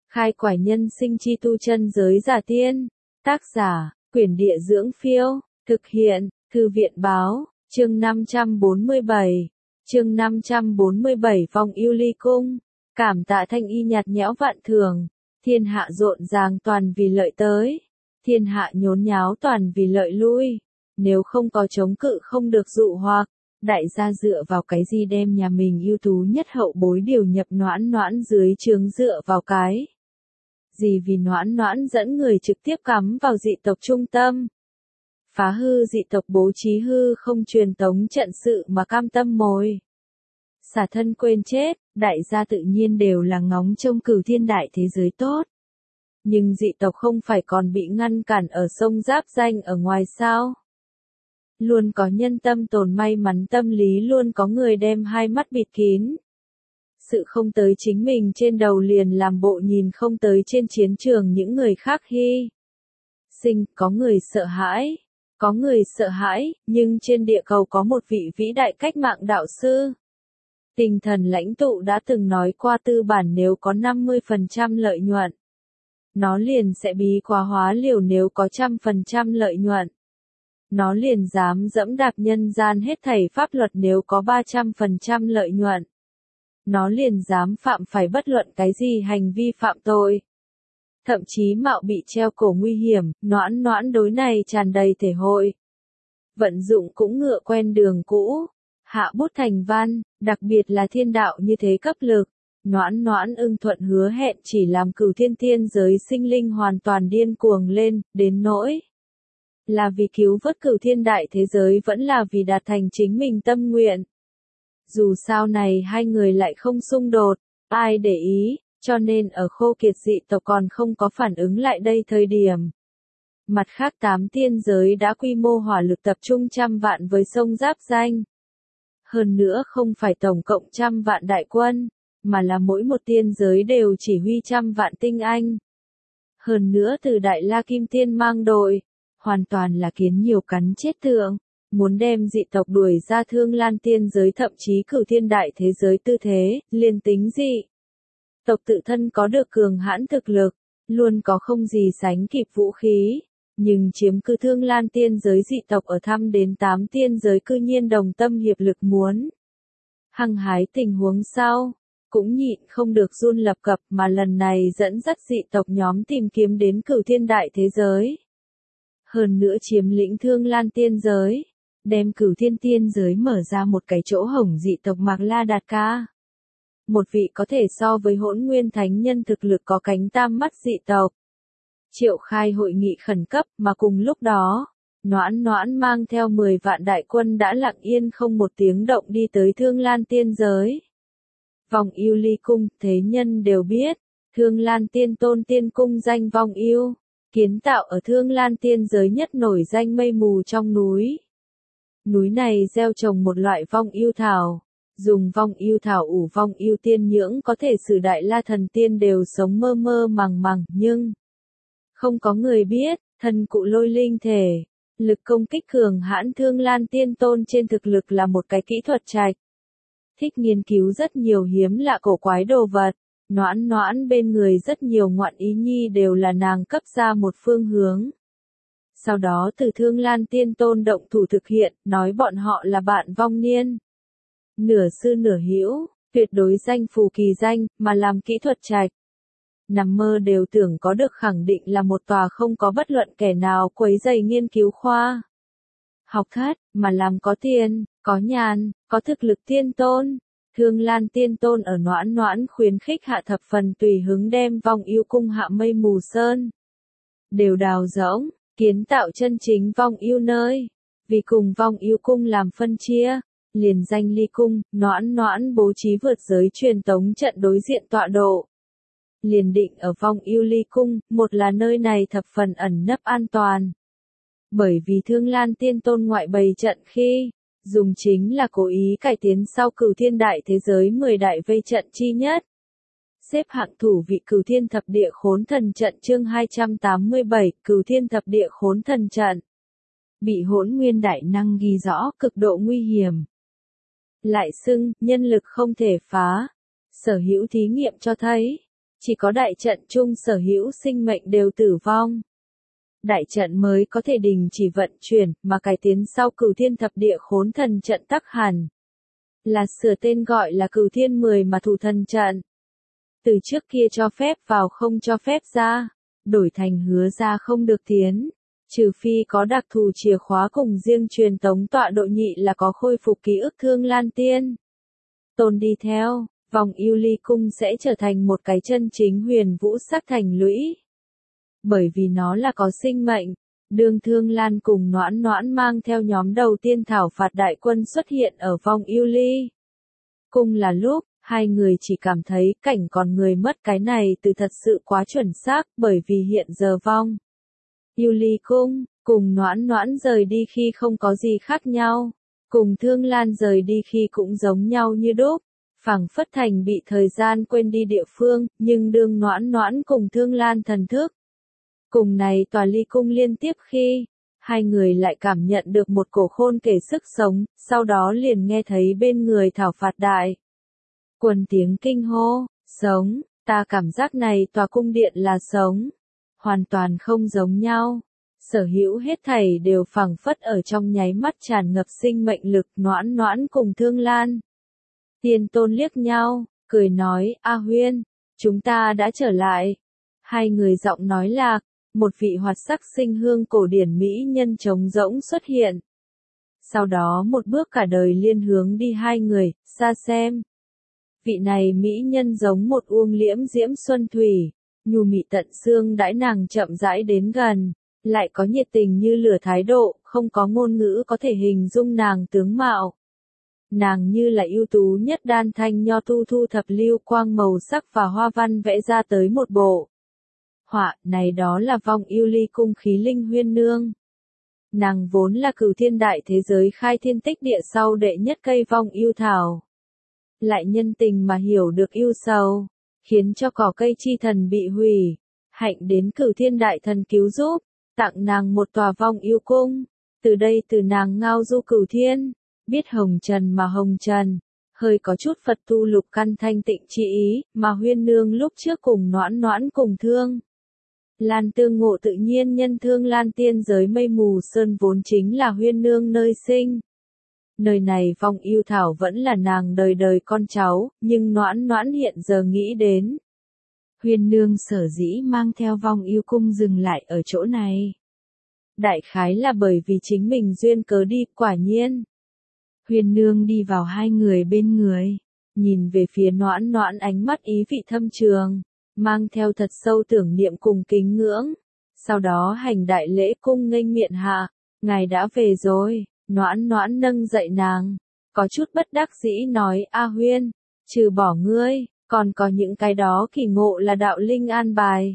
Khai quải nhân sinh chi tu chân giới giả tiên. Tác giả, Quyển Địa Dưỡng Phiêu. Thực hiện, Thư viện Báo. Chương 547. Chương 547 Vong Yêu Ly Cung. Cảm tạ thanh y nhạt nhẽo vạn thường. Thiên hạ rộn ràng toàn vì lợi tới. Thiên hạ nhốn nháo toàn vì lợi lui. Nếu không có chống cự không được dụ hoặc. Đại gia dựa vào cái gì đem nhà mình ưu tú nhất hậu bối điều nhập Noãn Noãn dưới trướng, dựa vào cái gì vì Noãn Noãn dẫn người trực tiếp cắm vào dị tộc trung tâm. Phá hư dị tộc bố trí hư không truyền tống trận sự mà cam tâm mồi. Xả thân quên chết, đại gia tự nhiên đều là ngóng trông Cửu Thiên đại thế giới tốt. Nhưng dị tộc không phải còn bị ngăn cản ở sông Giáp Danh ở ngoài sao? Luôn có nhân tâm tồn may mắn tâm lý, luôn có người đem hai mắt bịt kín. Sự không tới chính mình trên đầu liền làm bộ nhìn không tới trên chiến trường những người khác hy sinh. Có người sợ hãi, có người sợ hãi, nhưng trên địa cầu có một vị vĩ đại cách mạng đạo sư. Tinh thần lãnh tụ đã từng nói qua, tư bản nếu có 50% lợi nhuận, nó liền sẽ bí quá hóa liều; nếu có 100% lợi nhuận, nó liền dám dẫm đạp nhân gian hết thảy pháp luật; nếu có 300% lợi nhuận, nó liền dám phạm phải bất luận cái gì hành vi phạm tội. Thậm chí mạo bị treo cổ nguy hiểm. Noãn Noãn đối này tràn đầy thể hội. Vận dụng cũng ngựa quen đường cũ. Hạ bút thành văn, đặc biệt là thiên đạo như thế cấp lực. Noãn Noãn ưng thuận hứa hẹn, chỉ làm Cửu Thiên tiên giới sinh linh hoàn toàn điên cuồng lên, đến nỗi là vì cứu vớt Cửu Thiên đại thế giới, vẫn là vì đạt thành chính mình tâm nguyện. Dù sao này hai người lại không xung đột, ai để ý, cho nên ở khô kiệt dị tộc còn không có phản ứng lại đây thời điểm. Mặt khác 8 tiên giới đã quy mô hỏa lực tập trung 100 vạn với sông Giáp Danh. Hơn nữa không phải tổng cộng 100 vạn đại quân, mà là mỗi một tiên giới đều chỉ huy 100 vạn tinh anh. Hơn nữa từ Đại La Kim Tiên mang đội, hoàn toàn là kiến nhiều cắn chết tượng. Muốn đem dị tộc đuổi ra Thương Lan tiên giới, thậm chí Cửu Thiên đại thế giới tư thế, liền tính dị tộc tự thân có được cường hãn thực lực, luôn có không gì sánh kịp vũ khí, nhưng chiếm cứ Thương Lan tiên giới dị tộc ở thăm đến 8 tiên giới cư nhiên đồng tâm hiệp lực muốn hăng hái. Tình huống sau cũng nhịn không được run lập cập, mà lần này dẫn dắt dị tộc nhóm tìm kiếm đến Cửu Thiên đại thế giới. Hơn nữa chiếm lĩnh Thương Lan tiên giới, đem Cửu Thiên tiên giới mở ra một cái chỗ hổng dị tộc Mạc La Đạt Ca. Một vị có thể so với Hỗn Nguyên thánh nhân thực lực có cánh tam mắt dị tộc. Triệu khai hội nghị khẩn cấp, mà cùng lúc đó, Noãn Noãn mang theo 10 vạn đại quân đã lặng yên không một tiếng động đi tới Thương Lan tiên giới. Vong Yêu Ly Cung, thế nhân đều biết, Thương Lan tiên tôn tiên cung danh Vong Yêu, kiến tạo ở Thương Lan tiên giới nhất nổi danh mây mù trong núi. Núi này gieo trồng một loại vong yêu thảo, dùng vong yêu thảo ủ vong yêu tiên nhưỡng có thể sử Đại La thần tiên đều sống mơ mơ màng màng, nhưng không có người biết, thần cụ lôi linh thể, lực công kích cường hãn Thương Lan tiên tôn trên thực lực là một cái kỹ thuật trạch. Thích nghiên cứu rất nhiều hiếm lạ cổ quái đồ vật, Noãn Noãn bên người rất nhiều ngoạn ý nhi đều là nàng cấp ra một phương hướng. Sau đó từ Thương Lan tiên tôn động thủ thực hiện, nói bọn họ là bạn vong niên. Nửa sư nửa hữu, tuyệt đối danh phù kỳ danh, mà làm kỹ thuật trạch. Nằm mơ đều tưởng có được khẳng định là một tòa không có bất luận kẻ nào quấy rầy nghiên cứu khoa học thất, mà làm có tiền, có nhàn, có thực lực tiên tôn. Thương Lan tiên tôn ở Noãn Noãn khuyến khích hạ thập phần tùy hứng đem Vong Yêu cung hạ mây mù sơn đều đào rỗng, kiến tạo chân chính Vong Yêu nơi. Vì cùng Vong Yêu cung làm phân chia, liền danh Ly cung, Noãn Noãn bố trí vượt giới truyền tống trận đối diện tọa độ. Liền định ở Vong Yêu Ly cung, một là nơi này thập phần ẩn nấp an toàn. Bởi vì Thương Lan tiên tôn ngoại bày trận khi dùng chính là cố ý cải tiến sau Cửu Thiên đại thế giới 10 đại vây trận chi nhất. Xếp hạng thủ vị Cửu Thiên thập địa khốn thần trận chương 287, Cửu Thiên thập địa khốn thần trận. Bị Hỗn Nguyên đại năng ghi rõ cực độ nguy hiểm. Lại xưng, nhân lực không thể phá. Sở hữu thí nghiệm cho thấy, Chỉ có đại trận chung sở hữu sinh mệnh đều tử vong. Đại trận mới có thể đình chỉ vận chuyển, mà cải tiến sau Cửu Thiên Thập Địa Khốn Thần Trận tắc hẳn là sửa tên gọi là Cửu Thiên 10 mà thủ thần trận. Từ trước kia cho phép vào không cho phép ra, đổi thành hứa ra không được tiến, trừ phi có đặc thù chìa khóa cùng riêng truyền tống tọa độ nhị là có khôi phục ký ức Thương Lan Tiên Tôn đi theo, vòng yêu ly cung sẽ trở thành một cái chân chính huyền vũ sắc thành lũy. Bởi vì nó là có sinh mệnh, đương Thương Lan cùng Noãn Noãn mang theo nhóm đầu tiên thảo phạt đại quân xuất hiện ở vòng yêu ly cung là lúc, hai người chỉ cảm thấy cảnh còn người mất cái này từ thật sự quá chuẩn xác, bởi vì hiện giờ vong yêu ly cung, cùng Noãn Noãn rời đi khi không có gì khác nhau, cùng Thương Lan rời đi khi cũng giống nhau như đúc, phảng phất thành bị thời gian quên đi địa phương, nhưng đương Noãn Noãn cùng Thương Lan thần thức cùng này tòa ly cung liên tiếp khi, hai người lại cảm nhận được một cổ khôn kể sức sống, sau đó liền nghe thấy bên người thảo phạt đại quần tiếng kinh hô, sống, ta cảm giác này tòa cung điện là sống, hoàn toàn không giống nhau. Sở hữu hết thảy đều phảng phất ở trong nháy mắt tràn ngập sinh mệnh lực. Noãn Noãn cùng Thương Lan Tiên Tôn liếc nhau, cười nói, A Huyên, chúng ta đã trở lại. Hai người giọng nói lạc, một vị hoạt sắc sinh hương cổ điển mỹ nhân trống rỗng xuất hiện. Sau đó một bước cả đời liên hướng đi hai người, xa xem. Vị này mỹ nhân giống một uông liễm diễm xuân thủy, nhu mị tận xương đãi nàng chậm rãi đến gần, lại có nhiệt tình như lửa thái độ, không có ngôn ngữ có thể hình dung nàng tướng mạo. Nàng như là ưu tú nhất đan thanh nho tu thu thập lưu quang màu sắc và hoa văn vẽ ra tới một bộ họa, này đó là vong yêu ly cung khí linh huyên nương. Nàng vốn là Cửu Thiên đại thế giới khai thiên tích địa sau đệ nhất cây vong yêu thảo. Lại nhân tình mà hiểu được yêu sầu, khiến cho cỏ cây chi thần bị hủy, hạnh đến Cửu Thiên đại thần cứu giúp, tặng nàng một tòa vong yêu cung. Từ đây từ nàng ngao du Cửu Thiên, biết hồng trần mà hồng trần, hơi có chút Phật tu lục căn thanh tịnh chi ý, mà huyên nương lúc trước cùng Noãn Noãn cùng Thương Lan tương ngộ tự nhiên nhân Thương Lan tiên giới mây mù sơn vốn chính là huyên nương nơi sinh. Nơi này vong yêu thảo vẫn là nàng đời đời con cháu, nhưng Noãn Noãn hiện giờ nghĩ đến. Huyên nương sở dĩ mang theo vong yêu cung dừng lại ở chỗ này. Đại khái là bởi vì chính mình duyên cớ đi, quả nhiên. Huyên nương đi vào hai người bên người, nhìn về phía Noãn Noãn ánh mắt ý vị thâm trường, mang theo thật sâu tưởng niệm cùng kính ngưỡng. Sau đó hành đại lễ cung nghênh miệng hạ, ngài đã về rồi. Noãn Noãn nâng dậy nàng, có chút bất đắc dĩ nói, A Huyên, trừ bỏ ngươi, còn có những cái đó kỳ ngộ là đạo linh an bài.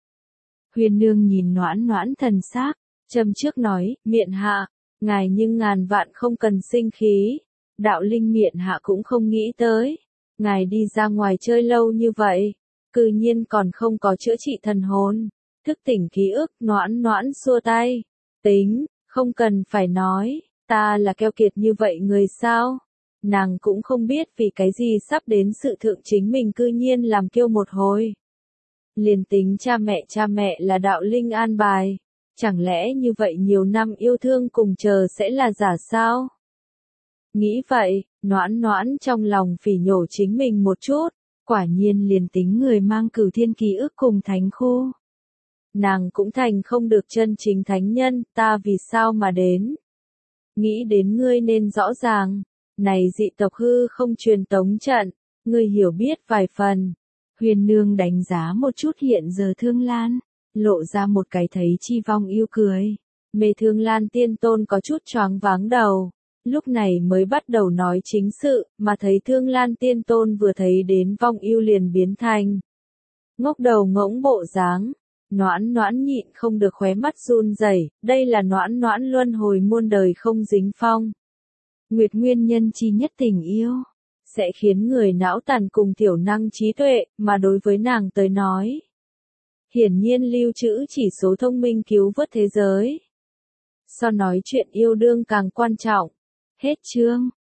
Huyên nương nhìn Noãn Noãn thần sắc, châm trước nói, miệng hạ, ngài nhưng ngàn vạn không cần sinh khí, đạo linh miệng hạ cũng không nghĩ tới, ngài đi ra ngoài chơi lâu như vậy, cư nhiên còn không có chữa trị thần hồn, thức tỉnh ký ức. Noãn Noãn xua tay, tính, không cần phải nói. Ta là keo kiệt như vậy người sao? Nàng cũng không biết vì cái gì sắp đến sự thượng chính mình cư nhiên làm kiêu một hồi. Liền tính cha mẹ là đạo linh an bài. Chẳng lẽ như vậy nhiều năm yêu thương cùng chờ sẽ là giả sao? Nghĩ vậy, Noãn Noãn trong lòng phỉ nhổ chính mình một chút. Quả nhiên liền tính người mang Cửu Thiên ký ức cùng thánh khu. Nàng cũng thành không được chân chính thánh nhân, ta vì sao mà đến? Nghĩ đến ngươi nên rõ ràng, này dị tộc hư không truyền tống trận, ngươi hiểu biết vài phần. Huyền nương đánh giá một chút hiện giờ Thương Lan, lộ ra một cái thấy chi vong yêu cười. Mê Thương Lan tiên tôn có chút choáng váng đầu, lúc này mới bắt đầu nói chính sự, mà thấy Thương Lan tiên tôn vừa thấy đến vong yêu liền biến thành ngốc đầu ngỗng bộ dáng. Noãn Noãn nhịn không được khóe mắt run rẩy, đây là Noãn Noãn luân hồi muôn đời không dính phong. Nguyệt nguyên nhân chi nhất tình yêu, sẽ khiến người não tàn cùng thiểu năng trí tuệ, mà đối với nàng tới nói. Hiển nhiên lưu trữ chỉ số thông minh cứu vớt thế giới. So nói chuyện yêu đương càng quan trọng. Hết chương.